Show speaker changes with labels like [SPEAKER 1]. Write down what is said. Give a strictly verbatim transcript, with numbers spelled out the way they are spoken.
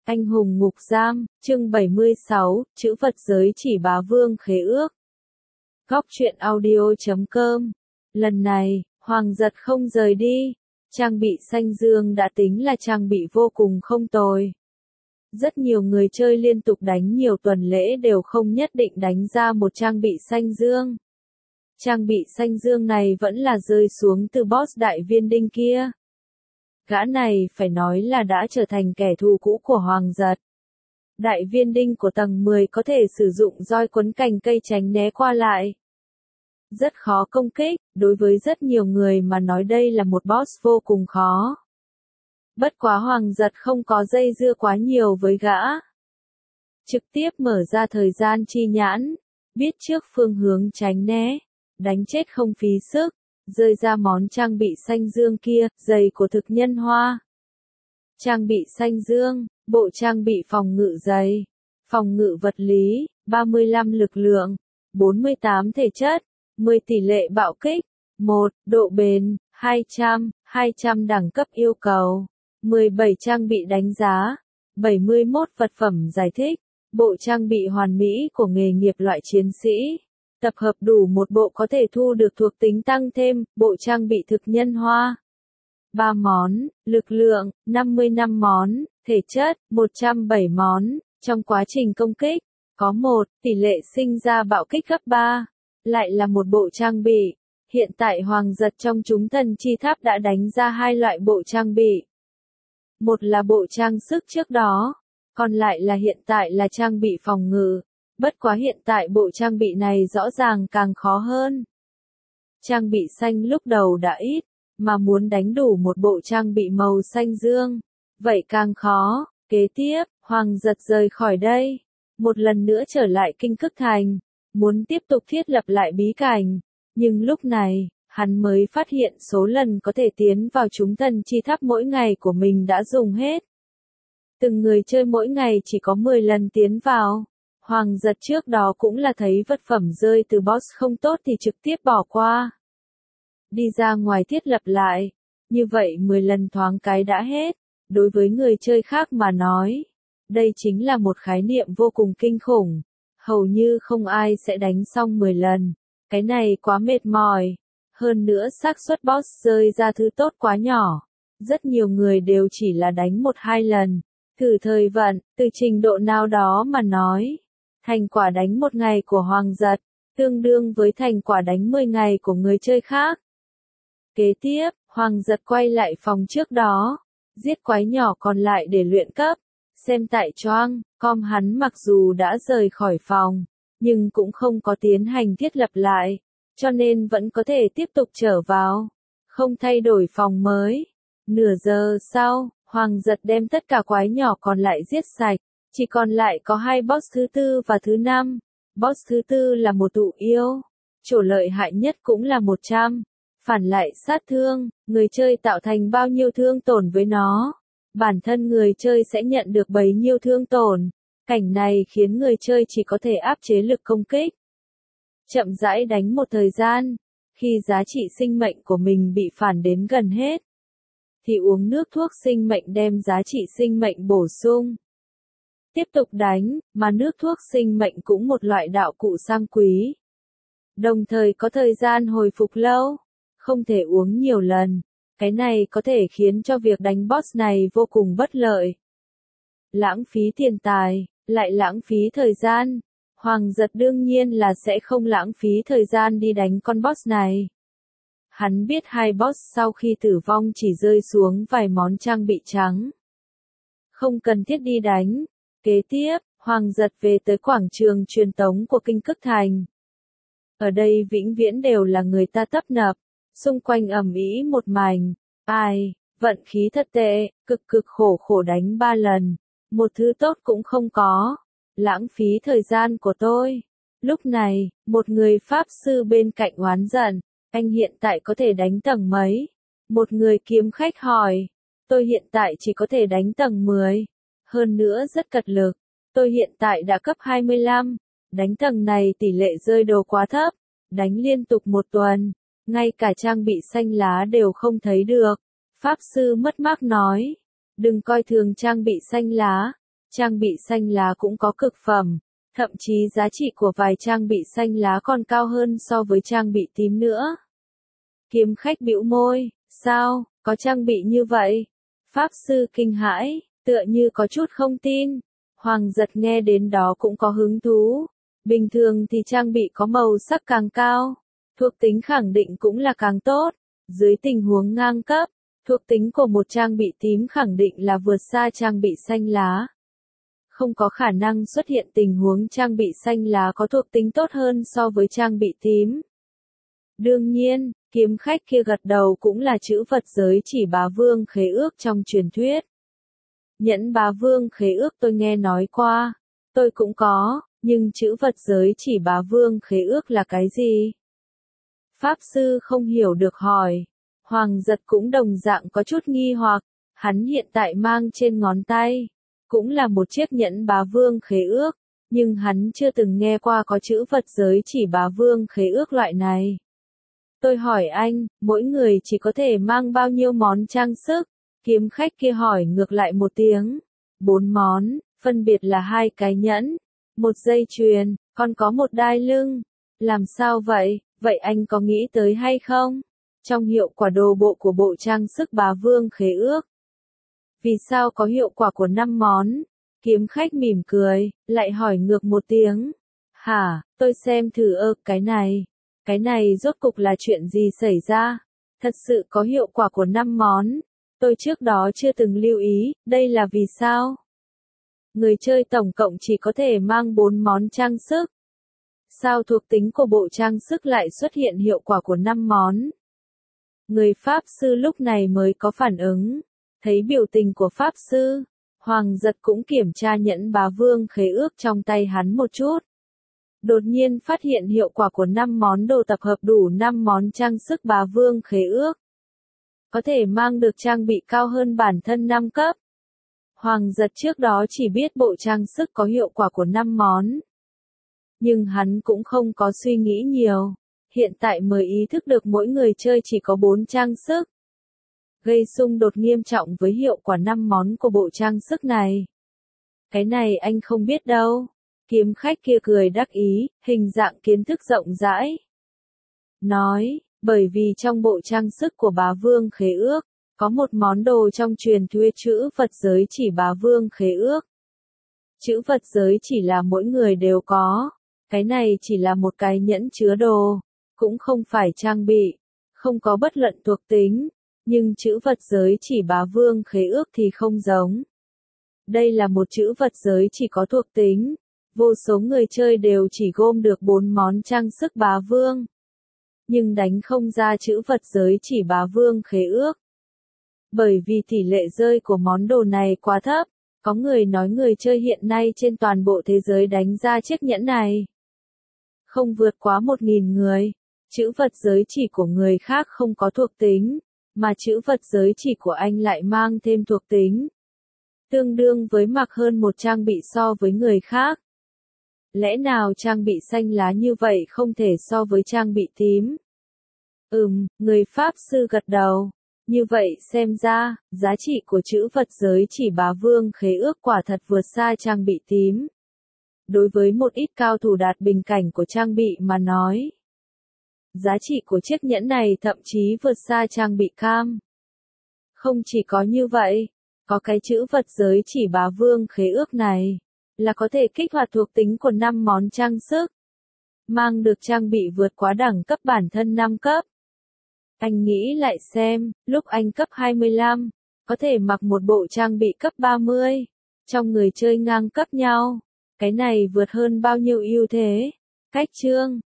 [SPEAKER 1] Anh hùng ngục giam, chương bảy mươi sáu, chữ vật giới chỉ bá vương khế ước. Góc truyện audio chấm com. Lần này, Hoàng Giật không rời đi. Trang bị xanh dương đã tính là trang bị vô cùng không tồi. Rất nhiều người chơi liên tục đánh nhiều tuần lễ đều không nhất định đánh ra một trang bị xanh dương. Trang bị xanh dương này vẫn là rơi xuống từ boss đại viên đinh kia. Gã này phải nói là đã trở thành kẻ thù cũ của Hoàng Giật. Đại viên đinh của tầng mười có thể sử dụng roi quấn cành cây tránh né qua lại. Rất khó công kích, đối với rất nhiều người mà nói đây là một boss vô cùng khó. Bất quá Hoàng Giật không có dây dưa quá nhiều với gã. Trực tiếp mở ra thời gian chi nhãn, biết trước phương hướng tránh né, đánh chết không phí sức. Rơi ra món trang bị xanh dương kia, giày của thực nhân hoa. Trang bị xanh dương, bộ trang bị phòng ngự giày, phòng ngự vật lý, ba mươi lăm lực lượng, bốn mươi tám thể chất, mười tỷ lệ bạo kích, một độ bền, hai trăm, hai trăm đẳng cấp yêu cầu, mười bảy trang bị đánh giá, bảy mươi mốt vật phẩm giải thích, bộ trang bị hoàn mỹ của nghề nghiệp loại chiến sĩ. Tập hợp đủ một bộ có thể thu được thuộc tính tăng thêm, bộ trang bị thực nhân hoa. ba món, lực lượng, năm mươi lăm món, thể chất, một trăm bảy món, trong quá trình công kích, có một, tỷ lệ sinh ra bạo kích gấp ba, lại là một bộ trang bị. Hiện tại Hoàng Giật trong chúng thần chi tháp đã đánh ra hai loại bộ trang bị. Một là bộ trang sức trước đó, còn lại là hiện tại là trang bị phòng ngự. Bất quá hiện tại bộ trang bị này rõ ràng càng khó hơn. Trang bị xanh lúc đầu đã ít, mà muốn đánh đủ một bộ trang bị màu xanh dương, vậy càng khó. Kế tiếp, Hoàng Giật rời khỏi đây, một lần nữa trở lại Kinh Cức Thành, muốn tiếp tục thiết lập lại bí cảnh, nhưng lúc này, hắn mới phát hiện số lần có thể tiến vào chúng thần chi tháp mỗi ngày của mình đã dùng hết. Từng người chơi mỗi ngày chỉ có mười lần tiến vào. Hoàng Giật trước đó cũng là thấy vật phẩm rơi từ boss không tốt thì trực tiếp bỏ qua. Đi ra ngoài thiết lập lại, như vậy mười lần thoáng cái đã hết. Đối với người chơi khác mà nói, đây chính là một khái niệm vô cùng kinh khủng. Hầu như không ai sẽ đánh xong mười lần. Cái này quá mệt mỏi. Hơn nữa xác suất boss rơi ra thứ tốt quá nhỏ. Rất nhiều người đều chỉ là đánh một hai lần. Thử thời vận, từ trình độ nào đó mà nói. Thành quả đánh một ngày của Hoàng Giật, tương đương với thành quả đánh mười ngày của người chơi khác. Kế tiếp, Hoàng Giật quay lại phòng trước đó, giết quái nhỏ còn lại để luyện cấp. Xem tại choang, com hắn mặc dù đã rời khỏi phòng, nhưng cũng không có tiến hành thiết lập lại, cho nên vẫn có thể tiếp tục trở vào, không thay đổi phòng mới. Nửa giờ sau, Hoàng Giật đem tất cả quái nhỏ còn lại giết sạch. Chỉ còn lại có hai boss thứ tư và thứ năm. Boss thứ tư là một tụ yêu. Chỗ lợi hại nhất cũng là một trăm. Phản lại sát thương, người chơi tạo thành bao nhiêu thương tổn với nó. Bản thân người chơi sẽ nhận được bấy nhiêu thương tổn. Cảnh này khiến người chơi chỉ có thể áp chế lực công kích. Chậm rãi đánh một thời gian. Khi giá trị sinh mệnh của mình bị phản đến gần hết, thì uống nước thuốc sinh mệnh đem giá trị sinh mệnh bổ sung. Tiếp tục đánh, mà nước thuốc sinh mệnh cũng một loại đạo cụ sang quý. Đồng thời có thời gian hồi phục lâu, không thể uống nhiều lần. Cái này có thể khiến cho việc đánh boss này vô cùng bất lợi. Lãng phí tiền tài, lại lãng phí thời gian. Hoàng Giật đương nhiên là sẽ không lãng phí thời gian đi đánh con boss này. Hắn biết hai boss sau khi tử vong chỉ rơi xuống vài món trang bị trắng. Không cần thiết đi đánh. Kế tiếp, Hoàng Giật về tới quảng trường truyền tống của Kinh Cức Thành. Ở đây vĩnh viễn đều là người ta tấp nập, xung quanh ầm ĩ một mảnh. Ai, vận khí thật tệ, cực cực khổ khổ đánh ba lần, một thứ tốt cũng không có, lãng phí thời gian của tôi. Lúc này, một người pháp sư bên cạnh oán giận, anh hiện tại có thể đánh tầng mấy? Một người kiếm khách hỏi, tôi hiện tại chỉ có thể đánh tầng mười. Hơn nữa rất cật lực, tôi hiện tại đã cấp hai mươi lăm, đánh tầng này tỷ lệ rơi đồ quá thấp, đánh liên tục một tuần, ngay cả trang bị xanh lá đều không thấy được. Pháp sư mất mát nói, đừng coi thường trang bị xanh lá, Trang bị xanh lá cũng có cực phẩm, thậm chí giá trị của vài trang bị xanh lá còn cao hơn so với trang bị tím nữa. Kiếm khách bĩu môi, sao, có trang bị như vậy? Pháp sư kinh hãi, tựa như có chút không tin. Hoàng giật nghe đến đó cũng có hứng thú. Bình thường thì trang bị có màu sắc càng cao, thuộc tính khẳng định cũng là càng tốt. Dưới tình huống ngang cấp, thuộc tính của một trang bị tím khẳng định là vượt xa trang bị xanh lá. Không có khả năng xuất hiện tình huống trang bị xanh lá có thuộc tính tốt hơn so với trang bị tím. Đương nhiên, kiếm khách kia gật đầu cũng là chữ vật giới chỉ bá vương khế ước trong truyền thuyết. Nhẫn bá vương khế ước tôi nghe nói qua, tôi cũng có, nhưng chữ vật giới chỉ bá vương khế ước là cái gì? Pháp sư không hiểu được hỏi. Hoàng giật cũng đồng dạng có chút nghi hoặc, hắn hiện tại mang trên ngón tay, cũng là một chiếc nhẫn bá vương khế ước, nhưng hắn chưa từng nghe qua có chữ vật giới chỉ bá vương khế ước loại này. Tôi hỏi anh, mỗi người chỉ có thể mang bao nhiêu món trang sức? Kiếm khách kia hỏi ngược lại một tiếng. Bốn món, phân biệt là hai cái nhẫn, một dây chuyền, còn có một đai lưng. Làm sao vậy, vậy anh có nghĩ tới hay không? Trong hiệu quả đồ bộ của bộ trang sức bá vương khế ước. Vì sao có hiệu quả của năm món? Kiếm khách mỉm cười, lại hỏi ngược một tiếng. Hả, tôi xem thử ơ, cái này. Cái này rốt cục là chuyện gì xảy ra? Thật sự có hiệu quả của năm món. Tôi trước đó chưa từng lưu ý, đây là vì sao? Người chơi tổng cộng chỉ có thể mang bốn món trang sức. Sao thuộc tính của bộ trang sức lại xuất hiện hiệu quả của năm món? Người Pháp sư lúc này mới có phản ứng. Thấy biểu tình của Pháp sư, Hoàng giật cũng kiểm tra nhẫn bá vương khế ước trong tay hắn một chút. Đột nhiên phát hiện hiệu quả của năm món đồ tập hợp đủ năm món trang sức bá vương khế ước. Có thể mang được trang bị cao hơn bản thân năm cấp. Hoàng giật trước đó chỉ biết bộ trang sức có hiệu quả của năm món. Nhưng hắn cũng không có suy nghĩ nhiều. Hiện tại mới ý thức được mỗi người chơi chỉ có bốn trang sức. Gây xung đột nghiêm trọng với hiệu quả năm món của bộ trang sức này. Cái này anh không biết đâu. Kiếm khách kia cười đắc ý, hình dạng kiến thức rộng rãi. Nói, bởi vì trong bộ trang sức của bá vương khế ước, có một món đồ trong truyền thuyết chữ vật giới chỉ bá vương khế ước. Chữ vật giới chỉ là mỗi người đều có. Cái này chỉ là một cái nhẫn chứa đồ, cũng không phải trang bị, không có bất luận thuộc tính. Nhưng chữ vật giới chỉ bá vương khế ước thì không giống. Đây là một chữ vật giới chỉ có thuộc tính. Vô số người chơi đều chỉ gom được bốn món trang sức bá vương. Nhưng đánh không ra chữ vật giới chỉ bá vương khế ước. Bởi vì tỷ lệ rơi của món đồ này quá thấp. Có người nói người chơi hiện nay trên toàn bộ thế giới đánh ra chiếc nhẫn này không vượt quá một nghìn người. Chữ vật giới chỉ của người khác không có thuộc tính, mà chữ vật giới chỉ của anh lại mang thêm thuộc tính. Tương đương với mặc hơn một trang bị so với người khác. Lẽ nào trang bị xanh lá như vậy không thể so với trang bị tím? Ừm, người Pháp sư gật đầu. Như vậy xem ra, giá trị của chữ vật giới chỉ bá vương khế ước quả thật vượt xa trang bị tím. Đối với một ít cao thủ đạt bình cảnh của trang bị mà nói, giá trị của chiếc nhẫn này thậm chí vượt xa trang bị cam. Không chỉ có như vậy, có cái chữ vật giới chỉ bá vương khế ước này, là có thể kích hoạt thuộc tính của năm món trang sức. Mang được trang bị vượt quá đẳng cấp bản thân năm cấp. Anh nghĩ lại xem, lúc anh cấp hai mươi lăm, có thể mặc một bộ trang bị cấp ba mươi. Trong người chơi ngang cấp nhau, cái này vượt hơn bao nhiêu ưu thế. Cách chương